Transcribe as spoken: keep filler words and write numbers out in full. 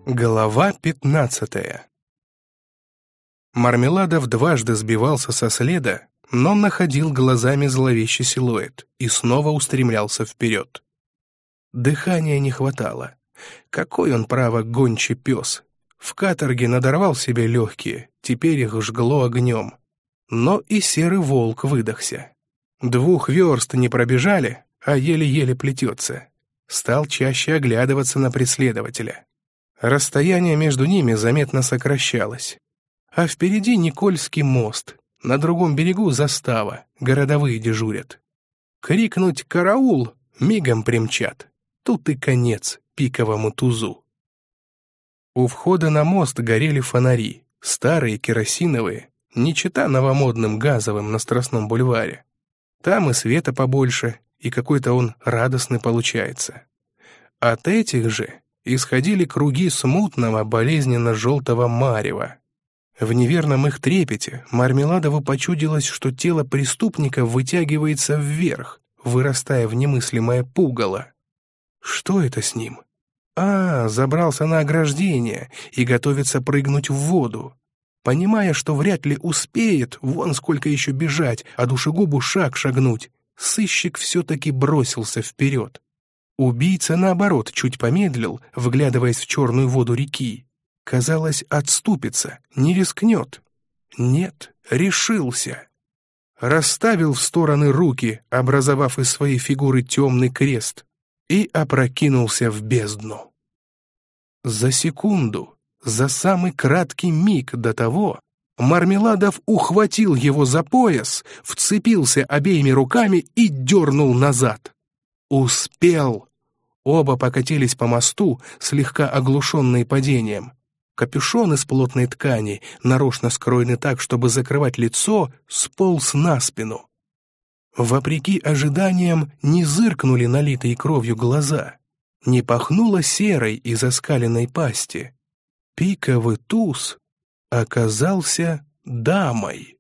Глава пятнадцатая. Мармеладов дважды сбивался со следа, но находил глазами зловещий силуэт и снова устремлялся вперед. Дыхания не хватало. Какой он, право, гончий пес. В каторге надорвал себе легкие, теперь их жгло огнем. Но и серый волк выдохся. Двух верст не пробежали, а еле-еле плетется. Стал чаще оглядываться на преследователя. Расстояние между ними заметно сокращалось. А впереди Никольский мост, на другом берегу застава, городовые дежурят. Крикнуть «Караул!» мигом примчат. Тут и конец пиковому тузу. У входа на мост горели фонари, старые керосиновые, не чета новомодным газовым на Страстном бульваре. Там и света побольше, и какой-то он радостный получается. От этих же исходили круги смутного, болезненно-желтого марева. В неверном их трепете Мармеладову почудилось, что тело преступника вытягивается вверх, вырастая в немыслимое пугало. Что это с ним? А, забрался на ограждение и готовится прыгнуть в воду. Понимая, что вряд ли успеет, вон сколько еще бежать, а душегубу шаг шагнуть, сыщик все-таки бросился вперед. Убийца, наоборот, чуть помедлил, вглядываясь в черную воду реки. Казалось, отступится, не рискнет. Нет, решился. Расставил в стороны руки, образовав из своей фигуры темный крест, и опрокинулся в бездну. За секунду, за самый краткий миг до того, Мармеладов ухватил его за пояс, вцепился обеими руками и дернул назад. Успел! Оба покатились по мосту, слегка оглушенные падением. Капюшон из плотной ткани, нарочно скроенный так, чтобы закрывать лицо, сполз на спину. Вопреки ожиданиям не зыркнули налитые кровью глаза, не пахнуло серой из оскаленной пасти. Пиковый туз оказался дамой.